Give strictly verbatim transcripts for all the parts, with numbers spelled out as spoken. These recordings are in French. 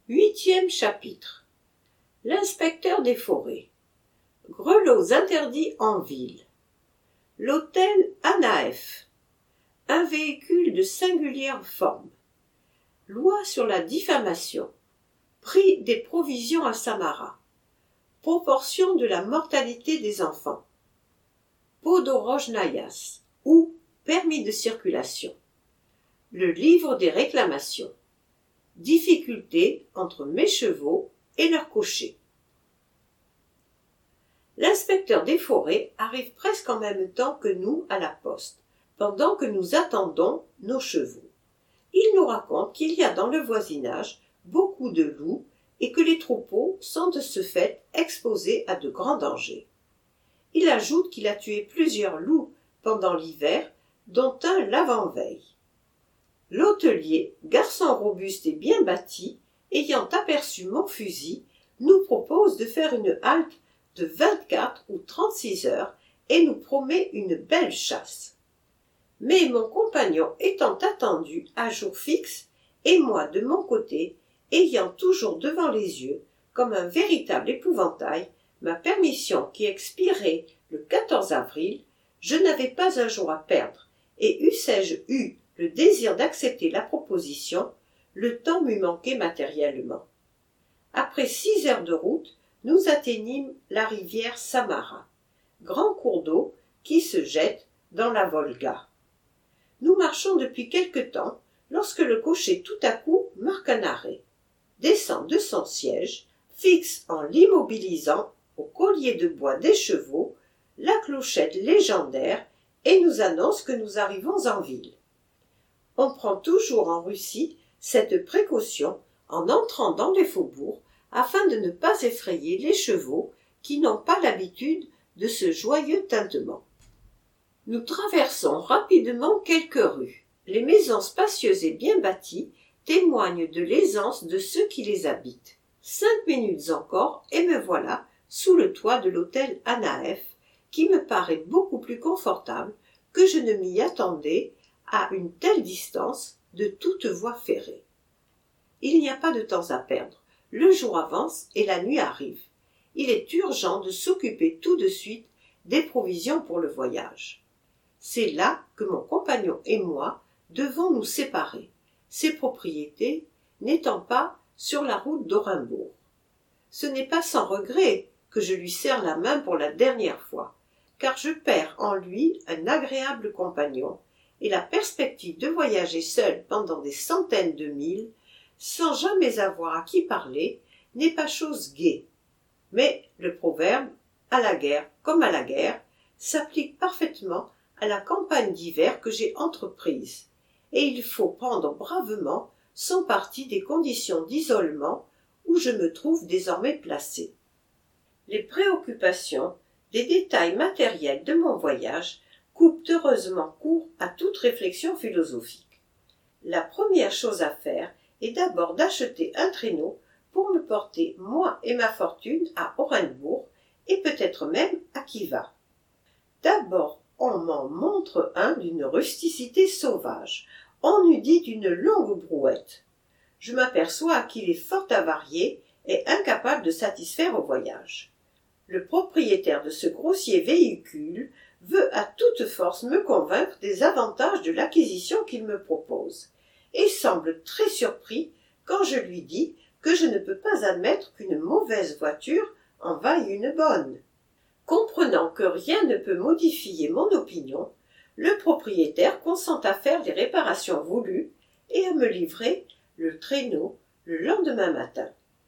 Huitième chapitre. L'inspecteur des forêts. Grelots interdits en ville. L'hôtel Anaef. Un véhicule de singulière forme. Loi sur la diffamation. Prix des provisions à Samara. Proportion de la mortalité des enfants. Podorojnaïas ou permis de circulation. Le livre des réclamations. Difficulté entre mes chevaux et leurs cochers. L'inspecteur des forêts arrive presque en même temps que nous à la poste, pendant que nous attendons nos chevaux. Il nous raconte qu'il y a dans le voisinage beaucoup de loups et que les troupeaux sont de ce fait exposés à de grands dangers. Il ajoute qu'il a tué plusieurs loups pendant l'hiver, dont un l'avant-veille. L'hôtelier, garçon robuste et bien bâti, ayant aperçu mon fusil, nous propose de faire une halte de vingt-quatre ou trente-six heures et nous promet une belle chasse. Mais mon compagnon étant attendu à jour fixe, et moi de mon côté, ayant toujours devant les yeux, comme un véritable épouvantail, ma permission qui expirait le quatorze avril, je n'avais pas un jour à perdre, et eussé-je eu le désir d'accepter la proposition, le temps m'eût manqué matériellement. Après six heures de route, nous atteignîmes la rivière Samara, grand cours d'eau qui se jette dans la Volga. Nous marchons depuis quelque temps lorsque le cocher tout à coup marque un arrêt, descend de son siège, fixe en l'immobilisant au collier de bois des chevaux la clochette légendaire et nous annonce que nous arrivons en ville. On prend toujours en Russie cette précaution en entrant dans les faubourgs afin de ne pas effrayer les chevaux qui n'ont pas l'habitude de ce joyeux tintement. Nous traversons rapidement quelques rues. Les maisons spacieuses et bien bâties témoignent de l'aisance de ceux qui les habitent. Cinq minutes encore et me voilà sous le toit de l'hôtel Anaef, qui me paraît beaucoup plus confortable que je ne m'y attendais à une telle distance de toute voie ferrée. Il n'y a pas de temps à perdre. Le jour avance et la nuit arrive. Il est urgent de s'occuper tout de suite des provisions pour le voyage. C'est là que mon compagnon et moi devons nous séparer, ses propriétés n'étant pas sur la route d'Orenbourg. Ce n'est pas sans regret que je lui serre la main pour la dernière fois, car je perds en lui un agréable compagnon, et la perspective de voyager seul pendant des centaines de milles, sans jamais avoir à qui parler, n'est pas chose gaie. Mais le proverbe « à la guerre comme à la guerre » s'applique parfaitement à la campagne d'hiver que j'ai entreprise, et il faut prendre bravement son parti des conditions d'isolement où je me trouve désormais placé. Les préoccupations des détails matériels de mon voyage coupent heureusement court à toute réflexion philosophique. La première chose à faire est d'abord d'acheter un traîneau pour me porter, moi et ma fortune, à Orenbourg, et peut-être même à Khiva. D'abord, on m'en montre un d'une rusticité sauvage, on eût dit d'une longue brouette. Je m'aperçois qu'il est fort avarié et incapable de satisfaire au voyage. Le propriétaire de ce grossier véhicule veut à toute force me convaincre des avantages de l'acquisition qu'il me propose, et semble très surpris quand je lui dis que je ne peux pas admettre qu'une mauvaise voiture en vaille une bonne. Comprenant que rien ne peut modifier mon opinion, le propriétaire consent à faire les réparations voulues et à me livrer le traîneau le lendemain matin.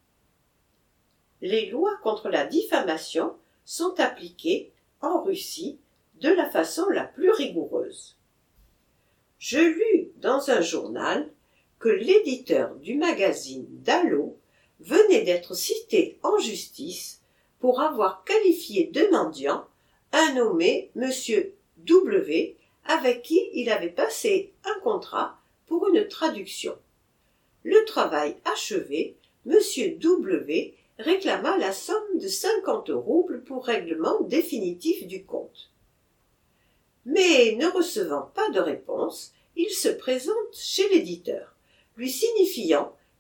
Les lois contre la diffamation sont appliquées en Russie de la façon la plus rigoureuse. Je lus dans un journal que l'éditeur du magazine Dallo venait d'être cité en justice pour avoir qualifié de mendiant un nommé Monsieur W avec qui il avait passé un contrat pour une traduction. Le travail achevé, Monsieur W réclama la somme de cinquante roubles pour règlement définitif du compte. Mais ne recevant pas de réponse, il se présente chez l'éditeur, lui signifiant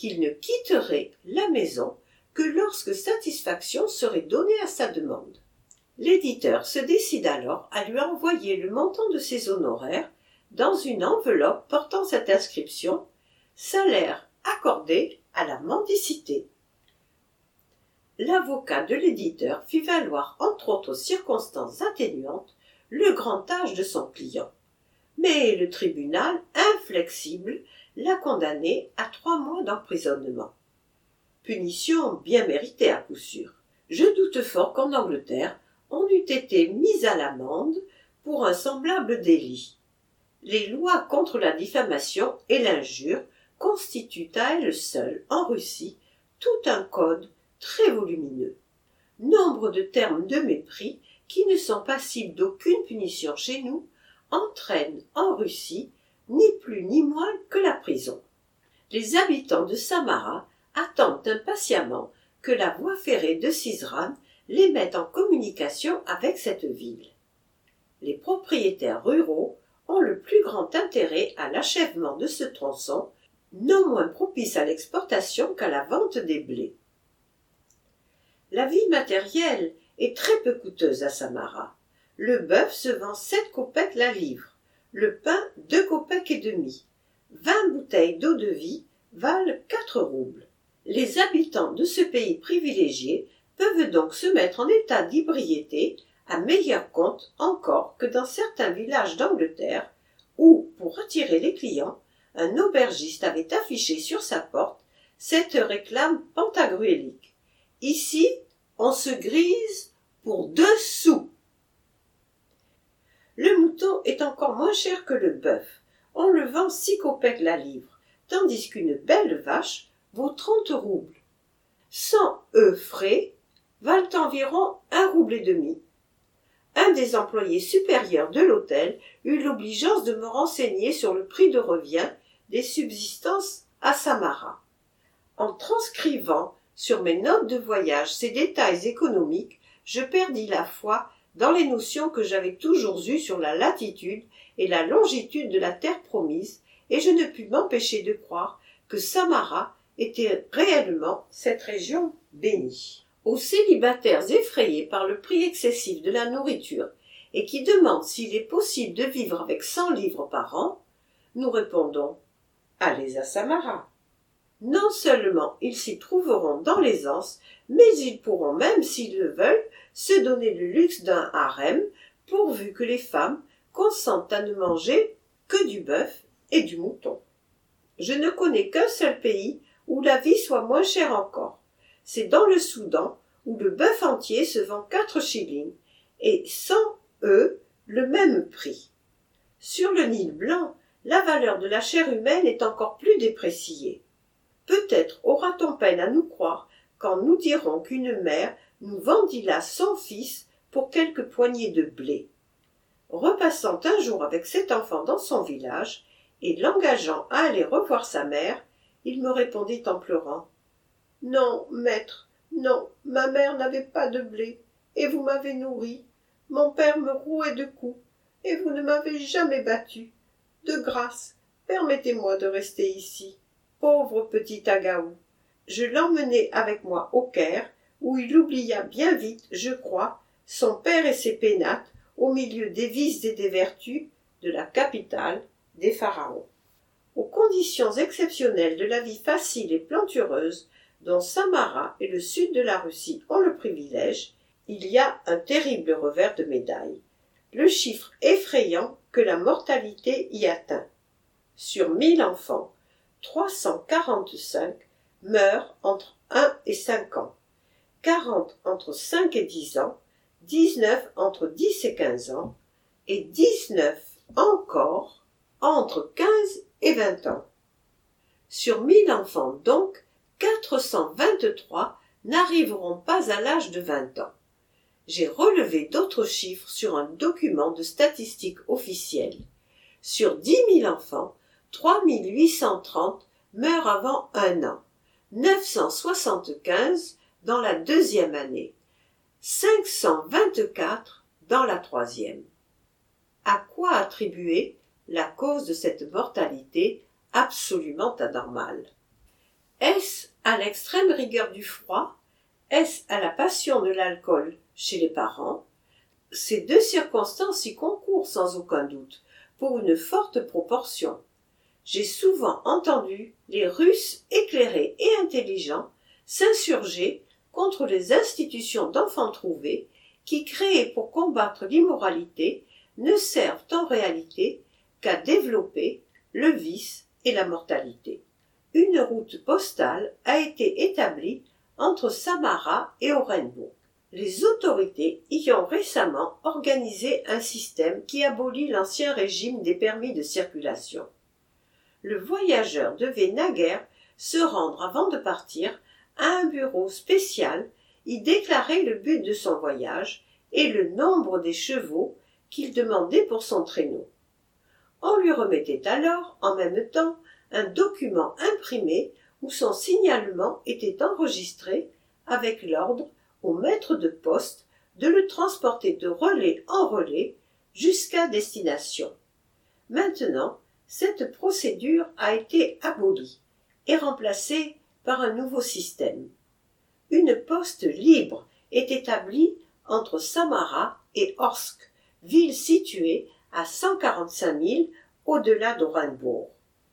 qu'il ne quitterait la maison que lorsque satisfaction serait donnée à sa demande. L'éditeur se décide alors à lui envoyer le montant de ses honoraires dans une enveloppe portant cette inscription « Salaire accordé à la mendicité ». L'avocat de l'éditeur fit valoir, entre autres circonstances atténuantes, le grand âge de son client. Mais le tribunal, inflexible, l'a condamné à trois mois d'emprisonnement. Punition bien méritée à coup sûr. Je doute fort qu'en Angleterre, on eût été mis à l'amende pour un semblable délit. Les lois contre la diffamation et l'injure constituent à elles seules, en Russie, tout un code très volumineux. Nombre de termes de mépris, qui ne sont passibles d'aucune punition chez nous, entraînent en Russie ni plus ni moins que la prison. Les habitants de Samara attendent impatiemment que la voie ferrée de Sizran les mette en communication avec cette ville. Les propriétaires ruraux ont le plus grand intérêt à l'achèvement de ce tronçon, non moins propice à l'exportation qu'à la vente des blés. La vie matérielle est très peu coûteuse à Samara. Le bœuf se vend sept kopecks la livre, le pain deux kopecks et demi. Vingt bouteilles d'eau-de-vie valent quatre roubles. Les habitants de ce pays privilégié peuvent donc se mettre en état d'ébriété à meilleur compte encore que dans certains villages d'Angleterre où, pour attirer les clients, un aubergiste avait affiché sur sa porte cette réclame pantagruélique. Ici, on se grise pour deux sous. Le mouton est encore moins cher que le bœuf. On le vend six kopecks la livre, tandis qu'une belle vache vaut trente roubles. Cent œufs frais valent environ un rouble et demi. Un des employés supérieurs de l'hôtel eut l'obligeance de me renseigner sur le prix de revient des subsistances à Samara. En transcrivant sur mes notes de voyage ces détails économiques, je perdis la foi dans les notions que j'avais toujours eues sur la latitude et la longitude de la terre promise, et je ne pus m'empêcher de croire que Samara était réellement cette région bénie. Aux célibataires effrayés par le prix excessif de la nourriture et qui demandent s'il est possible de vivre avec cent livres par an, nous répondons « Allez à Samara ». Non seulement ils s'y trouveront dans l'aisance, mais ils pourront même, s'ils le veulent, se donner le luxe d'un harem, pourvu que les femmes consentent à ne manger que du bœuf et du mouton. Je ne connais qu'un seul pays où la vie soit moins chère encore. C'est dans le Soudan, où le bœuf entier se vend quatre shillings, et cent œufs le même prix. Sur le Nil blanc, la valeur de la chair humaine est encore plus dépréciée. Peut-être aura-t-on peine à nous croire quand nous dirons qu'une mère nous vendit là son fils pour quelques poignées de blé. Repassant un jour avec cet enfant dans son village, et l'engageant à aller revoir sa mère, il me répondit en pleurant « Non, maître, non, ma mère n'avait pas de blé, et vous m'avez nourri. Mon père me rouait de coups, et vous ne m'avez jamais battu. De grâce, permettez-moi de rester ici. Pauvre petit Agaou. Je l'emmenai avec moi au Caire, où il oublia bien vite, je crois, son père et ses pénates, au milieu des vices et des vertus de la capitale des pharaons. Aux conditions exceptionnelles de la vie facile et plantureuse, dont Samara et le sud de la Russie ont le privilège, il y a un terrible revers de médaille. Le chiffre effrayant que la mortalité y atteint. Sur mille enfants, trois cent quarante-cinq meurent entre un et cinq ans, quarante entre cinq et dix ans, dix-neuf entre dix et quinze ans, et dix-neuf encore entre quinze et vingt ans. Sur mille enfants donc, quatre cent vingt-trois n'arriveront pas à l'âge de vingt ans. J'ai relevé d'autres chiffres sur un document de statistiques officielles. Sur dix mille enfants, trois mille huit cent trente meurent avant un an, neuf cent soixante-quinze dans la deuxième année, cinq cent vingt-quatre dans la troisième. À quoi attribuer la cause de cette mortalité absolument anormale? Est-ce À l'extrême rigueur du froid, est-ce à la passion de l'alcool chez les parents? Ces deux circonstances y concourent sans aucun doute, pour une forte proportion. J'ai souvent entendu les Russes éclairés et intelligents s'insurger contre les institutions d'enfants trouvés qui, créées pour combattre l'immoralité, ne servent en réalité qu'à développer le vice et la mortalité. Une route postale a été établie entre Samara et Orenbourg. Les autorités y ont récemment organisé un système qui abolit l'ancien régime des permis de circulation. Le voyageur devait naguère se rendre avant de partir à un bureau spécial, y déclarer le but de son voyage et le nombre des chevaux qu'il demandait pour son traîneau. On lui remettait alors, en même temps, un document imprimé où son signalement était enregistré avec l'ordre au maître de poste de le transporter de relais en relais jusqu'à destination. Maintenant, cette procédure a été abolie et remplacée par un nouveau système. Une poste libre est établie entre Samara et Orsk, ville située à cent quarante-cinq milles au-delà d'Orenbourg.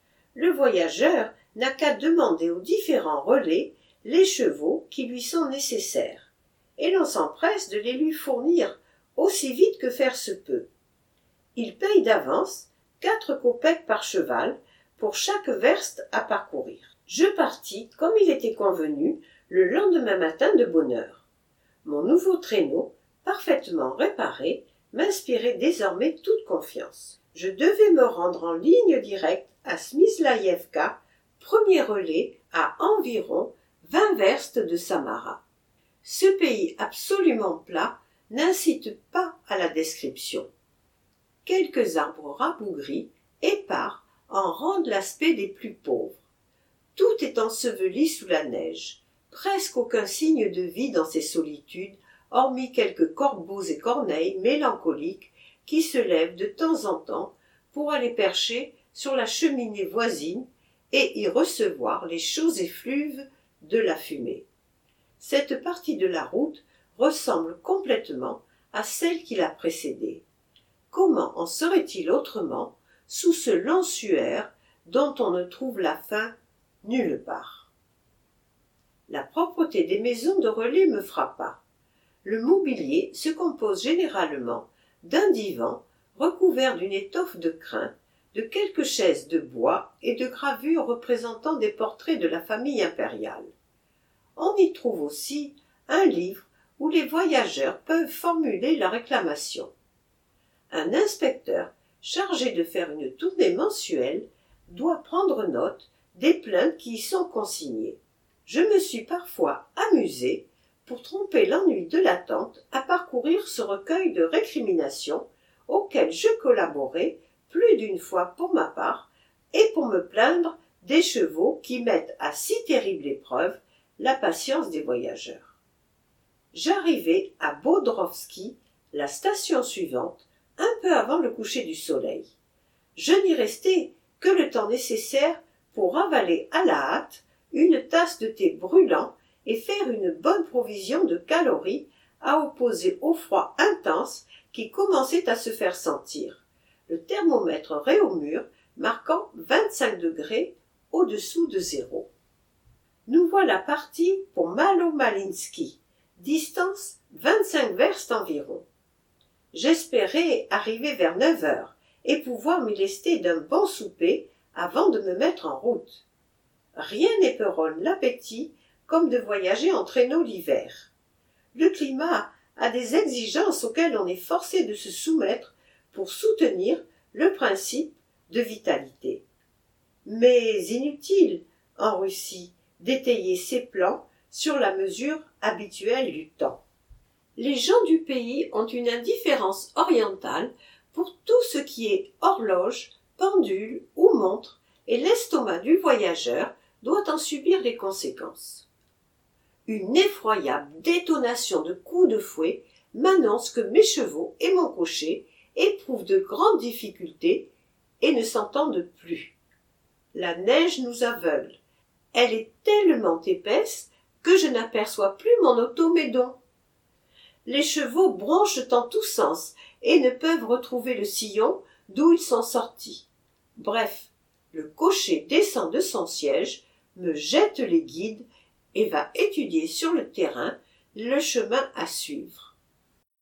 Le voyageur n'a qu'à demander aux différents relais les chevaux qui lui sont nécessaires, et l'on s'empresse de les lui fournir aussi vite que faire se peut. Il paye d'avance quatre kopecks par cheval pour chaque verste à parcourir. Je partis, comme il était convenu, le lendemain matin de bonne heure. Mon nouveau traîneau, parfaitement réparé, m'inspirait désormais toute confiance. Je devais me rendre en ligne directe à Smyslaïevka, premier relais à environ vingt verstes de Samara. Ce pays absolument plat n'incite pas à la description. Quelques arbres rabougris, épars, en rendent l'aspect des plus pauvres. Tout est enseveli sous la neige, presque aucun signe de vie dans ces solitudes, hormis quelques corbeaux et corneilles mélancoliques qui se lèvent de temps en temps pour aller percher sur la cheminée voisine et y recevoir les chauds effluves de la fumée. Cette partie de la route ressemble complètement à celle qui l'a précédée. Comment en serait-il autrement sous ce lensuaire dont on ne trouve la fin nulle part? La propreté des maisons de relais me frappa. Le mobilier se compose généralement d'un divan recouvert d'une étoffe de crin, de quelques chaises de bois et de gravures représentant des portraits de la famille impériale. On y trouve aussi un livre où les voyageurs peuvent formuler leurs réclamations. Un inspecteur chargé de faire une tournée mensuelle doit prendre note des plaintes qui y sont consignées. Je me suis parfois amusé, pour tromper l'ennui de l'attente, à parcourir ce recueil de récriminations auquel je collaborai plus d'une fois pour ma part et pour me plaindre des chevaux qui mettent à si terrible épreuve la patience des voyageurs. J'arrivai à Bodrovski, la station suivante, un peu avant le coucher du soleil. Je n'y restai que le temps nécessaire pour avaler à la hâte une tasse de thé brûlant et faire une bonne provision de calories à opposer au froid intense qui commençait à se faire sentir, le thermomètre Réaumur marquant vingt-cinq degrés au-dessous de zéro. Nous voilà partis pour Malo-Malinski, distance vingt-cinq verstes environ. J'espérais arriver vers neuf heures et pouvoir m'y lester d'un bon souper avant de me mettre en route. Rien n'éperonne l'appétit comme de voyager en traîneau l'hiver. Le climat a des exigences auxquelles on est forcé de se soumettre pour soutenir le principe de vitalité. Mais inutile, en Russie, d'étayer ses plans sur la mesure habituelle du temps. Les gens du pays ont une indifférence orientale pour tout ce qui est horloge, pendule ou montre, et l'estomac du voyageur doit en subir les conséquences. Une effroyable détonation de coups de fouet m'annonce que mes chevaux et mon cocher éprouvent de grandes difficultés et ne s'entendent plus. La neige nous aveugle, Elle est tellement épaisse que je n'aperçois plus mon automédon. Les chevaux bronchent en tous sens et ne peuvent retrouver le sillon d'où ils sont sortis. Bref, le cocher descend de son siège, me jette les guides et va étudier sur le terrain le chemin à suivre.